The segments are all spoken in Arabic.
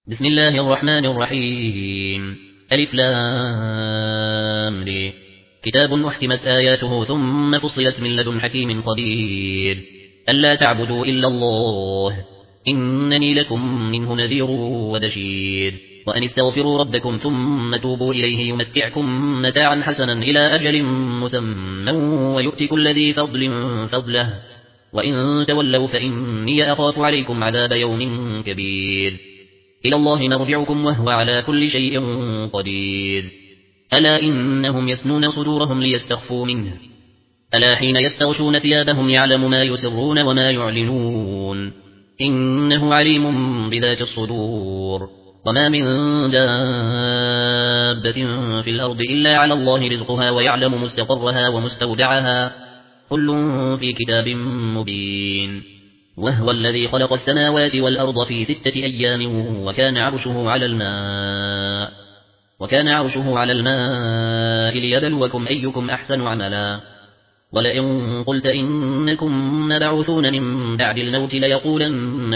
بسم الله الرحمن الرحيم. ألف لام ر. كتاب أحكمت آياته ثم فصلت من لدن حكيم خبير. ألا تعبدوا إلا الله إنني لكم منه نذير وبشير. وأن استغفروا ربكم ثم توبوا إليه يمتعكم متاعا حسنا إلى أجل مسمى ويؤتي كل ذي فضل فضله وإن تولوا فإني أخاف عليكم عذاب يوم كبير. إلى الله مرجعكم وهو على كل شيء قدير. ألا إنهم يثنون صدورهم ليستخفوا منه ألا حين يستغشون ثيابهم يعلم ما يسرون وما يعلنون إنه عليم بذات الصدور. وما من دابة في الأرض إلا على الله رزقها ويعلم مستقرها ومستودعها كل في كتاب مبين. وهو الذي خلق السماوات والأرض في 6 أيام وكان عرشه على الماء ليبلوكم أيكم أحسن عملا. ولئن قلت إنكم مبعوثون من بعد الموت ليقولن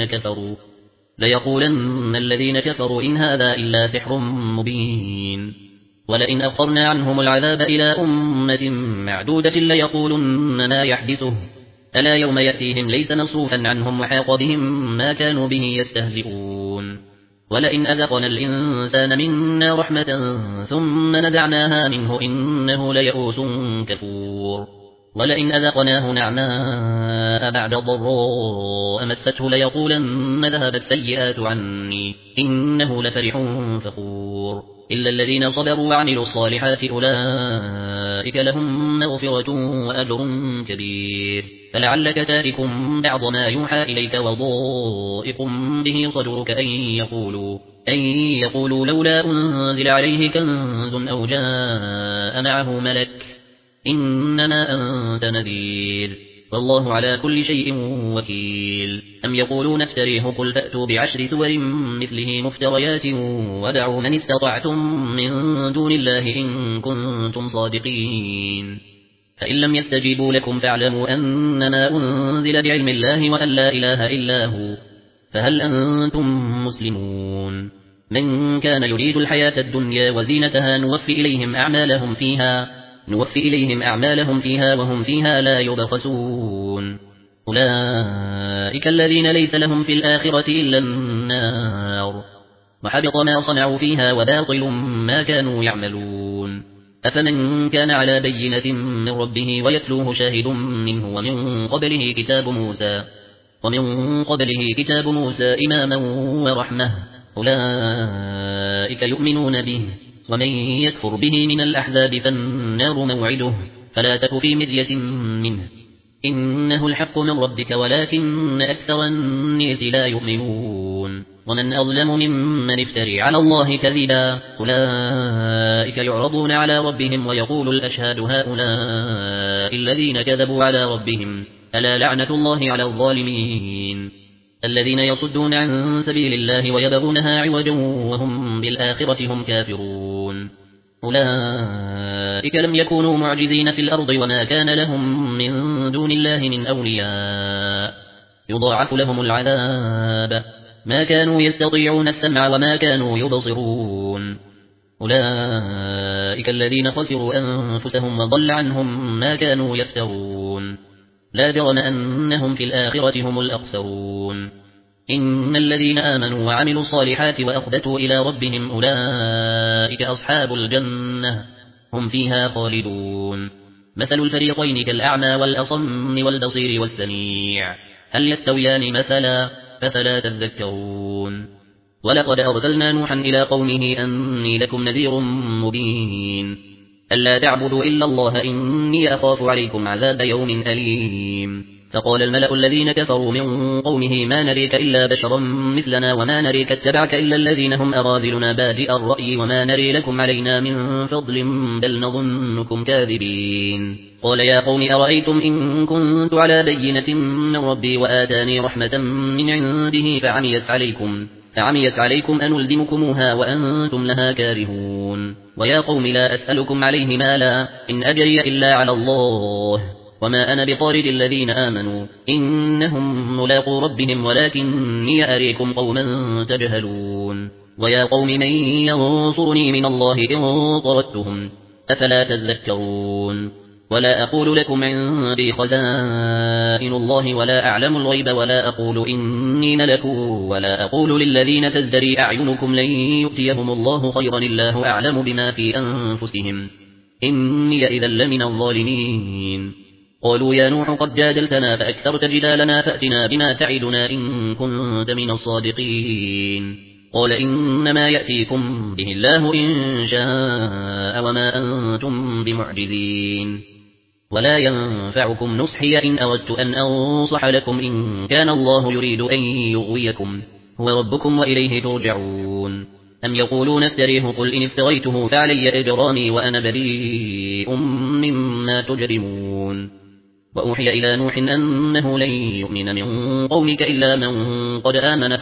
الذين كفروا إن هذا إلا سحر مبين. ولئن أخرنا عنهم العذاب إلى أمة معدودة ليقولن ما يحدثه ألا يوم يأتيهم ليس مصروفا عنهم وحاق بهم ما كانوا به يستهزئون. ولئن أذقنا الإنسان منا رحمة ثم نزعناها منه إنه ليئوس كفور. ولئن أذقناه نعماء بعد ضراء مسته ليقولن ذهب السيئات عني إنه لفرح فخور. إلا الذين صبروا وعملوا الصالحات أولئك لهم مغفرة وأجر كبير. فلعلك تارك بعض ما يوحى إليك وضائق به صدرك أن يقولوا لولا أنزل عليه كنز أو جاء معه ملك إنما أنت نذير والله على كل شيء وكيل. أم يقولون افتريه قل فأتوا ب10 سور مثله مفتريات ودعوا من استطعتم من دون الله إن كنتم صادقين. فإن لم يستجيبوا لكم فاعلموا أنما أنزل بعلم الله وأن لا إله إلا هو فهل أنتم مسلمون. من كان يريد الحياة الدنيا وزينتها نوفي إليهم أعمالهم فيها وهم فيها لا يبخسون. أولئك الذين ليس لهم في الآخرة إلا النار وحبط ما صنعوا فيها وباطل ما كانوا يعملون. أفمن كان على بينة من ربه ويتلوه شاهد منه ومن قبله كتاب موسى إماما ورحمة أولئك يؤمنون به. ومن يكفر به من الأحزاب فالنار موعده فلا تك في مرية منه إنه الحق من ربك ولكن أكثر الناس لا يؤمنون. ومن أظلم ممن افتري على الله كذبا أولئك يعرضون على ربهم ويقول الأشهاد هؤلاء الذين كذبوا على ربهم ألا لعنة الله على الظالمين. الذين يصدون عن سبيل الله ويبغونها عوجا وهم بالآخرة هم كافرون. أولئك لم يكونوا معجزين في الأرض وما كان لهم من دون الله من أولياء يضاعف لهم العذاب ما كانوا يستطيعون السمع وما كانوا يبصرون. أولئك الذين خسروا أنفسهم وضل عنهم ما كانوا يفترون. لا جرم أنهم في الآخرة هم الأخسرون. إن الذين آمنوا وعملوا الصالحات وأخبتوا إلى ربهم أولئك أصحاب الجنة هم فيها خالدون. مثل الفريقين كالأعمى والأصم والبصير والسميع هل يستويان مثلا أفلا تذكرون. ولقد أرسلنا نوحا إلى قومه أني لكم نذير مبين. ألا تعبدوا إلا الله إني أخاف عليكم عذاب يوم أليم. فقال الملأ الذين كفروا من قومه ما نريك إلا بشرا مثلنا وما نريك اتبعك إلا الذين هم أراذلنا بادئ الرأي وما نري لكم علينا من فضل بل نظنكم كاذبين. قال يا قوم أرأيتم إن كنت على بينة من ربي وآتاني رحمة من عنده فعميت عليكم أنلزمكموها وأنتم لها كارهون. ويا قوم لا أسألكم عليه مالا إن أجري إلا على الله وما أنا بطارد الذين آمنوا إنهم ملاقو ربهم ولكني أريكم قوما تجهلون ويا قوم من ينصرني من الله إن طردتهم أفلا تذكرون ولا أقول لكم عندي خزائن الله ولا أعلم الغيب ولا أقول إني ملك ولا أقول للذين تزدري أعينكم لن يؤتيهم الله خيرا الله أعلم بما في أنفسهم إني إذا لمن الظالمين قالوا يا نوح قد جادلتنا فأكثرت جدالنا فأتنا بما تعدنا إن كنت من الصادقين قال إنما يأتيكم به الله إن شاء وما أنتم بمعجزين ولا ينفعكم نصحي إن أردت أن أنصح لكم إن كان الله يريد أن يغويكم هو ربكم وإليه ترجعون أم يقولون افتريه قل إن افتريته فعلي إجرامي وأنا بريء مما تجرمون وأوحي إلى نوح أنه لن يؤمن من قومك إلا من قد آمن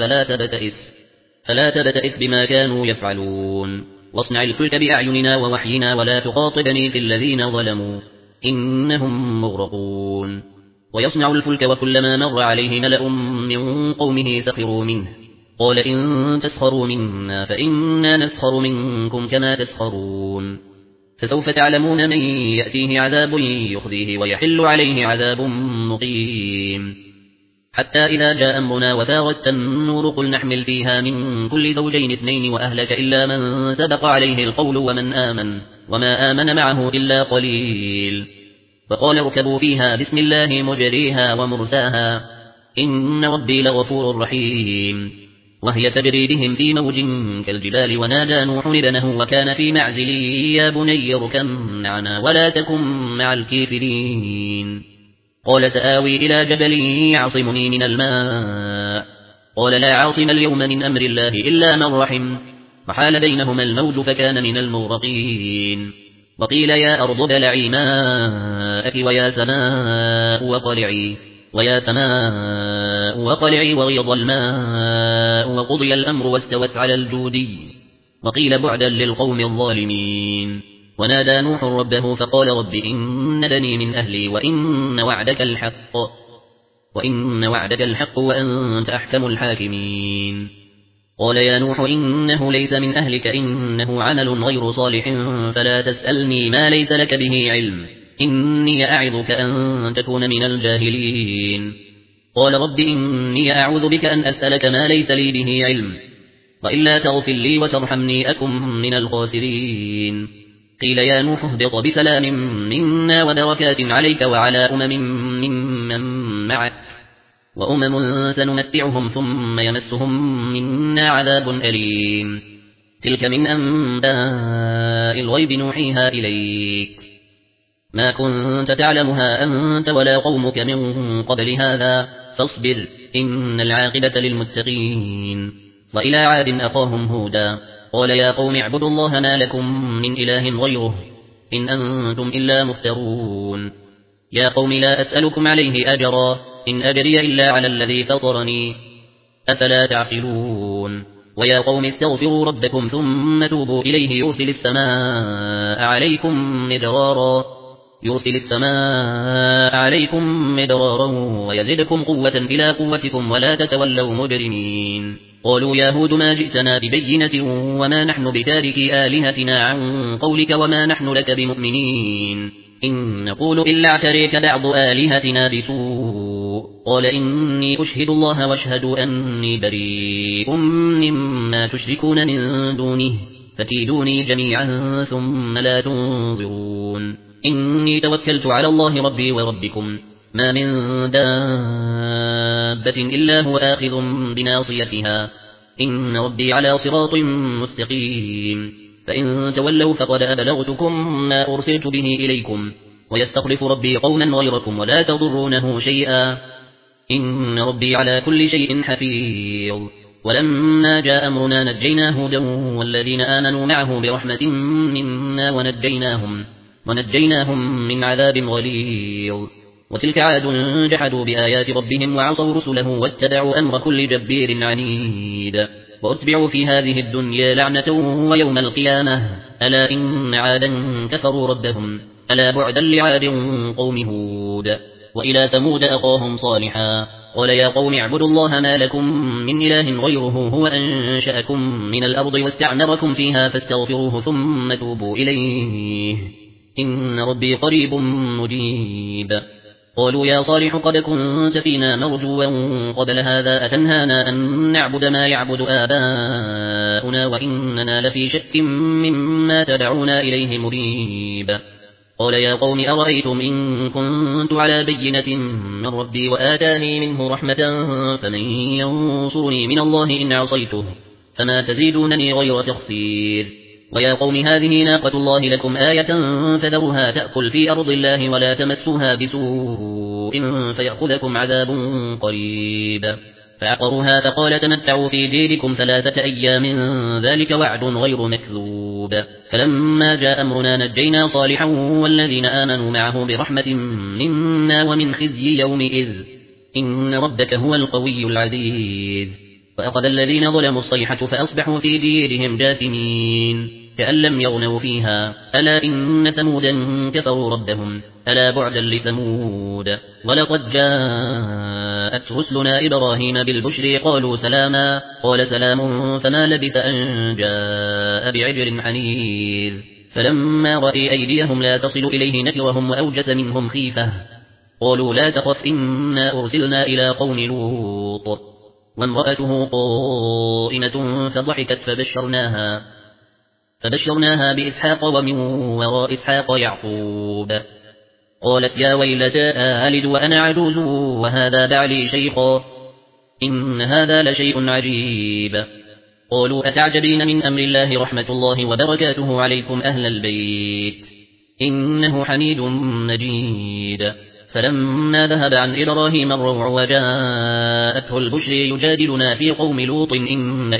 فلا تبتئس بما كانوا يفعلون واصنع الفلك بأعيننا ووحينا ولا تخاطبني في الذين ظلموا إنهم مغرقون ويصنع الفلك وكلما مر عليه ملأ من قومه سخروا منه قال إن تسخروا منا فإنا نسخر منكم كما تسخرون فسوف تعلمون من يأتيه عذاب يخزيه ويحل عليه عذاب مقيم حتى إذا جاء أمرنا وفارت النور قل نحمل فيها من كل زوجين اثنين وأهلك إلا من سبق عليه القول ومن آمن وما آمن معه إلا قليل فقال اركبوا فيها بسم الله مجريها ومرساها إن ربي لغفور رحيم وهي تجري بهم في موج كالجبال ونادى نوح ابنه وكان في معزل يا بني اركب معنا ولا تكن مع الكافرين قال سآوي إلى جبل يعصمني من الماء قال لا عاصم اليوم من أمر الله إلا من رحم وحال بينهما الموج فكان من المغرقين وقيل يا أرض ابلعي ماءك ويا سماء وقلعي وغيض الماء وقضي الأمر واستوت على الجودي وقيل بعدا للقوم الظالمين ونادى نوح ربه فقال رب إن بني من أهلي وإن وعدك الحق وأنت أحكم الحاكمين قال يا نوح إنه ليس من أهلك إنه عمل غير صالح فلا تسألني ما ليس لك به علم إني أعظك أن تكون من الجاهلين قال رب إني أعوذ بك أن أسألك ما ليس لي به علم وإلا تغفر لي وترحمني أكن من الخاسرين قيل يا نوح اهبط بسلام منا وبركات عليك وعلى ممن معك وأمم سنمتعهم ثم يمسهم منا عذاب أليم تلك من أنباء الغيب نوحيها إليك ما كنت تعلمها أنت ولا قومك من قبل هذا فاصبر إن العاقبة للمتقين وإلى عاد أخاهم هودا قال يا قوم اعبدوا الله ما لكم من إله غيره إن أنتم إلا مفترون يا قوم لا أسألكم عليه أجرا إن أجري إلا على الذي فطرني أفلا تعقلون ويا قوم استغفروا ربكم ثم توبوا إليه يرسل السماء عليكم مدرارا ويزدكم قوة إلى قوتكم ولا تتولوا مجرمين قالوا يا هود ما جئتنا ببينة وما نحن بتاركي آلهتنا عن قولك وما نحن لك بمؤمنين إن نقول إلا اعتريك بعض آلهتنا بسوء قال إني أشهد الله واشهدوا أني بريء مما تشركون من دونه فكيدوني جميعا ثم لا تنظرون إني توكلت على الله ربي وربكم ما من دابة إلا هو آخذ بناصيتها إن ربي على صراط مستقيم فإن تولوا فقد أبلغتكم ما أرسلت به إليكم ويستخلف ربي قوما غيركم ولا تضرونه شيئا إن ربي على كل شيء حفيظ ولما جاء أمرنا نجينا هودا والذين آمنوا معه برحمة منا ونجيناهم من عذاب غليظ وتلك عاد جحدوا بآيات ربهم وعصوا رسله واتبعوا أمر كل جبير عنيد وأتبعوا في هذه الدنيا لعنة ويوم القيامة ألا إن عادا كفروا ربهم ألا بعدا لعاد قوم هود. وإلى ثمود أخاهم صالحا قال يا قوم اعبدوا الله ما لكم من إله غيره هو أنشأكم من الأرض واستعمركم فيها فاستغفروه ثم توبوا إليه إن ربي قريب مجيب. قالوا يا صالح قد كنت فينا مرجوا قبل هذا أتنهانا أن نعبد ما يعبد آباؤنا وإننا لفي شك مما تدعونا إليه مريب. قال يا قوم أرأيتم إن كنت على بينة من ربي وآتاني منه رحمة فمن ينصرني من الله إن عصيته فما تزيدونني غير تخسير. ويا قوم هذه ناقة الله لكم آية فذروها تأكل في أرض الله ولا تمسوها بسوء فيأخذكم عذاب قريب. فعقروها فقال تمتعوا في ديركم 3 أيام ذلك وعد غير مكذوب. فلما جاء أمرنا نجينا صالحا والذين آمنوا معه برحمة منا ومن خزي يومئذ إن ربك هو القوي العزيز. وأخذ الذين ظلموا الصيحة فأصبحوا في ديرهم جاثمين كأن لم يغنوا فيها ألا إن ثمودا كفروا ربهم ألا بعدا لثمود. ولقد جاءت رسلنا إبراهيم بالبشر قالوا سلاما قال سلام فما لبث أن جاء بعجل حنيذ. فلما رأي أيديهم لا تصل إليه نكرهم وأوجس منهم خيفة قالوا لا تخف إنا أرسلنا إلى قوم لوط وامرأته قائمة فضحكت فبشرناها بإسحاق ومن وراء إسحاق يعقوب. قالت يا ويلتى ألد وأنا عجوز وهذا بعلي شيخا إن هذا لشيء عجيب. قالوا أتعجبين من أمر الله رحمة الله وبركاته عليكم أهل البيت إنه حميد مجيد. فلما ذهب عن إبراهيم الروع وجاءته البشر يجادلنا في قوم لوط إن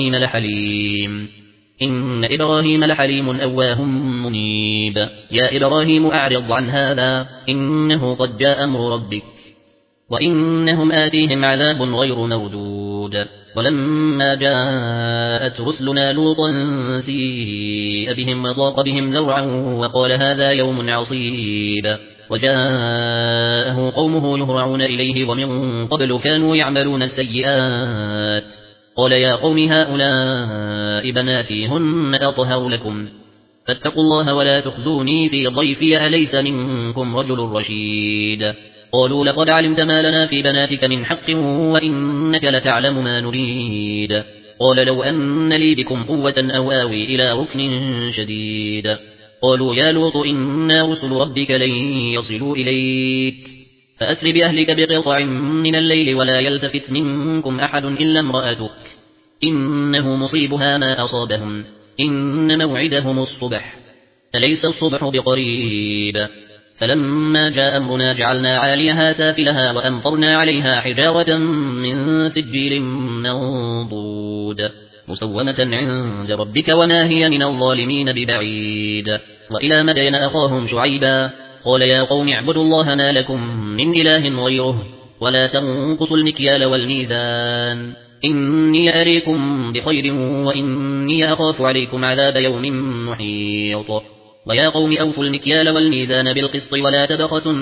إبراهيم لحليم أواه منيب. يا إبراهيم أعرض عن هذا إنه قد جاء أمر ربك وإنهم آتيهم عذاب غير مردود. ولما جاءت رسلنا لوطا سيء بهم وضاق بهم ذرعا وقال هذا يوم عصيب. وجاءه قومه يهرعون إليه ومن قبل كانوا يعملون السيئات قال يا قوم هؤلاء بناتي هن أطهر لكم فاتقوا الله ولا تخذوني في ضيفي أليس منكم رجل رشيد. قالوا لقد علمت ما لنا في بناتك من حق وإنك لتعلم ما نريد. قال لو أن لي بكم قوة أو آوي إلى ركن شديد. قالوا يا لوط إنا رسل ربك لن يصلوا إليك فأسر بأهلك بقطع من الليل ولا يلتفت منكم أحد إلا امرأتك إنه مصيبها ما أصابهم إن موعدهم الصبح أليس الصبح بقريب. فلما جاء أمرنا جعلنا عاليها سافلها وأمطرنا عليها حجارة من سجيل منضود مسومة عند ربك وما هي من الظالمين ببعيد. وإلى مدين أخاهم شعيبا قال يا قوم اعبدوا الله ما لكم من إله غيره ولا تنقصوا المكيال والميزان إني أريكم بخير وإني أخاف عليكم عذاب يوم محيط. ويا قوم أوفوا المكيال والميزان بالقسط ولا تبخسوا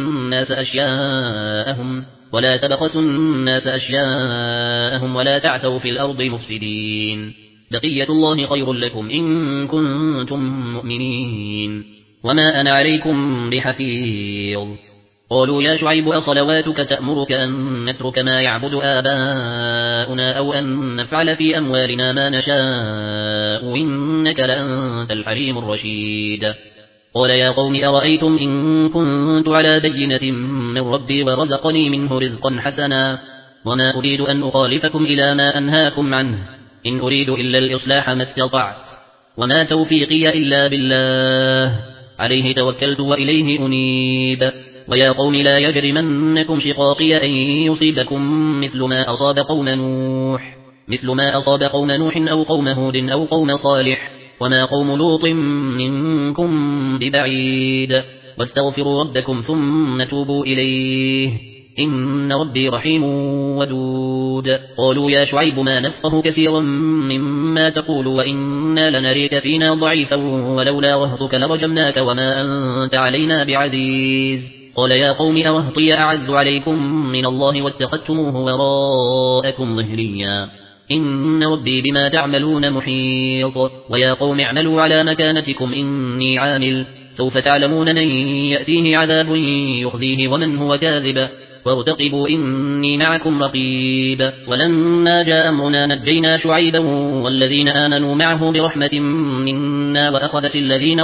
الناس أشياءهم ولا تعثوا في الأرض مفسدين. بقية الله خير لكم إن كنتم مؤمنين وما أنا عليكم بحفيظ. قالوا يا شعيب أصلواتك تأمرك أن نترك ما يعبد آباؤنا أو أن نفعل في أموالنا ما نشاء إنك لأنت الحليم الرشيد. قال يا قوم أرأيتم إن كنت على بينة من ربي ورزقني منه رزقا حسنا وما أريد أن أخالفكم إلى ما أنهاكم عنه إن أريد إلا الإصلاح ما استطعت وما توفيقي إلا بالله عليه توكلت وإليه أنيب. ويا قوم لا يجرمنكم شقاقي أن يصيبكم مثل ما أصاب قوم نوح أو قوم هود أو قوم صالح وما قوم لوط منكم ببعيد. واستغفروا ربكم ثم توبوا إليه إن ربي رحيم ودود. قالوا يا شعيب ما نفقه كثيرا مما تقول وإنا لنريك فينا ضعيفا ولولا رهطك لرجمناك وما أنت علينا بعزيز. قال يا قوم أرهطي أعز عليكم من الله واتخذتموه وراءكم ظهريا إن ربي بما تعملون محيط. ويا قوم اعملوا على مكانتكم إني عامل سوف تعلمون من يأتيه عذاب يخزيه ومن هو كاذب وارتقبوا إني معكم رقيب. ولما جاء أمرنا نجينا شعيبا والذين آمنوا معه برحمة منا وأخذت الذين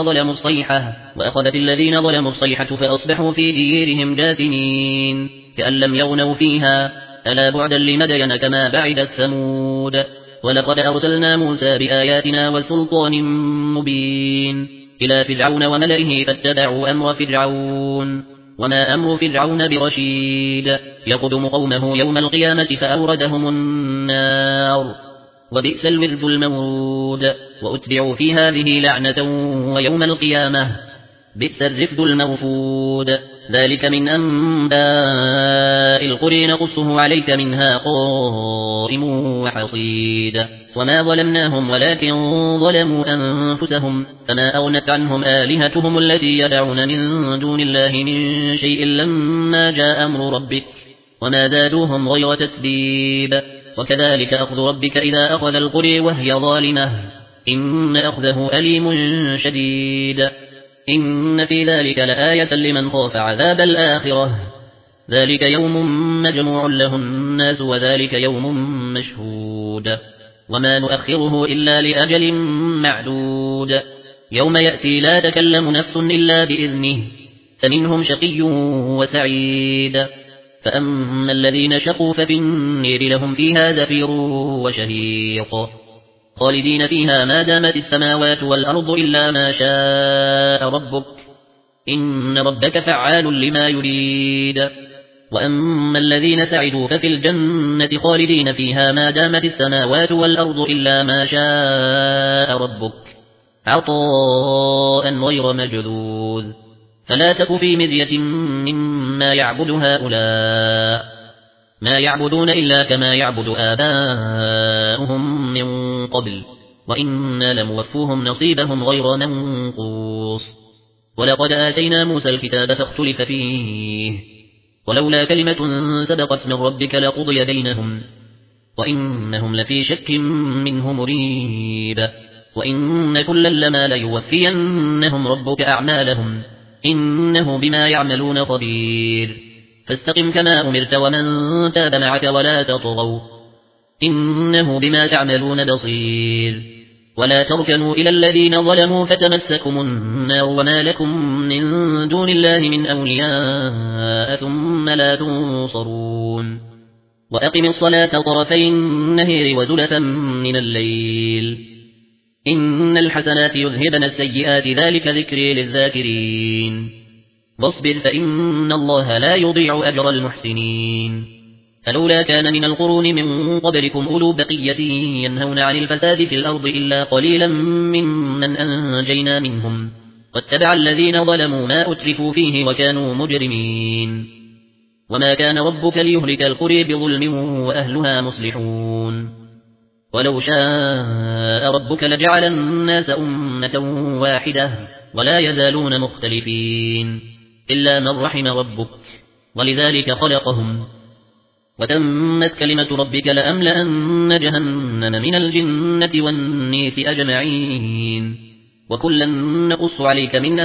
ظلموا الصيحة فأصبحوا في ديرهم جاثمين كأن لم يغنوا فيها ألا بعدا لمدين كما بعدت ثمود. ولقد أرسلنا موسى بآياتنا وسلطان مبين إلى فرعون وملئه فاتبعوا أمر فرعون وما أمر فرعون برشيد يقدم قومه يوم القيامة فأوردهم النار وبئس الورد المورود. وأتبعوا في هذه لعنة ويوم القيامة بئس الرفد المرفود. ذلك من أنباء القرى نقصه عليك منها قائم وحصيد. وما ظلمناهم ولكن ظلموا أنفسهم فما أغنت عنهم آلهتهم التي يدعون من دون الله من شيء لما جاء أمر ربك وما زادوهم غير تتبيب. وكذلك أخذ ربك إذا أخذ القرى وهي ظالمة إن أخذه أليم شديد. إن في ذلك لآية لمن خاف عذاب الآخرة ذلك يوم مجموع له الناس وذلك يوم مشهود وما نؤخره إلا لأجل معدود. يوم يأتي لا تكلم نفس إلا بإذنه فمنهم شقي وسعيد. فأما الذين شقوا ففي النير لهم فيها زفير وشهيق خالدين فيها ما دامت السماوات والأرض إلا ما شاء ربك إن ربك فعال لما يريد. وأما الذين سعدوا ففي الجنة خالدين فيها ما دامت السماوات والأرض إلا ما شاء ربك عطاء غير مجذوذ. فلا تك في مرية مما يعبد هؤلاء ما يعبدون إلا كما يعبد آباؤهم من قبل وإنا لموفوهم نصيبهم غير منقوص. ولقد آتينا موسى الكتاب فاختلف فيه ولولا كلمة سبقت من ربك لقضي بينهم وإنهم لفي شك منه مريب. وإن كلا لما ليوفينهم ربك أعمالهم إنه بما يعملون خبير. فاستقم كما أمرت ومن تاب معك ولا تطغوا إنه بما تعملون بصير. ولا تركنوا إلى الذين ظلموا فتمسكم النار وما لكم من دون الله من أولياء ثم لا تنصرون. وأقم الصلاة طرفي النهار وزلفا من الليل إن الحسنات يذهبن السيئات ذلك ذكري للذاكرين. واصبر فإن الله لا يضيع أجر المحسنين. فلولا كان من القرون من قبلكم أولو بقية ينهون عن الفساد في الأرض إلا قليلا ممن أنجينا منهم واتبع الذين ظلموا ما أترفوا فيه وكانوا مجرمين. وما كان ربك ليهلك القرى بظلم وأهلها مصلحون. ولو شاء ربك لجعل الناس أمة واحدة ولا يزالون مختلفين إلا من رحم ربك ولذلك خلقهم. وتمت كلمة ربك لأملأن جهنم من الجنة والناس أجمعين. وكلا نقص عليك من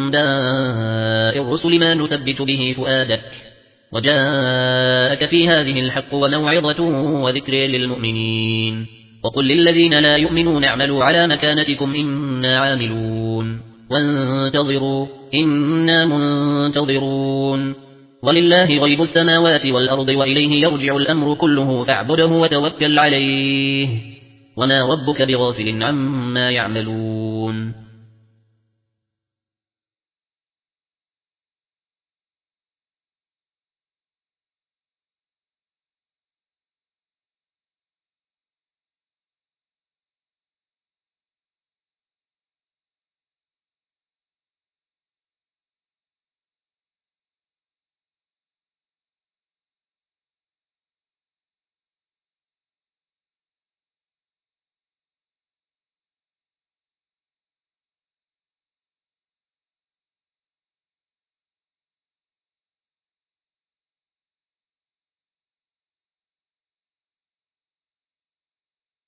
أنباء الرسل ما نثبت به فؤادك وجاءك في هذه الحق وموعظة وذكر للمؤمنين. وقل للذين لا يؤمنون اعملوا على مكانتكم إنا عاملون وانتظروا إنا منتظرون. ولله غيب السماوات والأرض وإليه يرجع الأمر كله فاعبده وتوكل عليه وما ربك بغافل عما يعملون.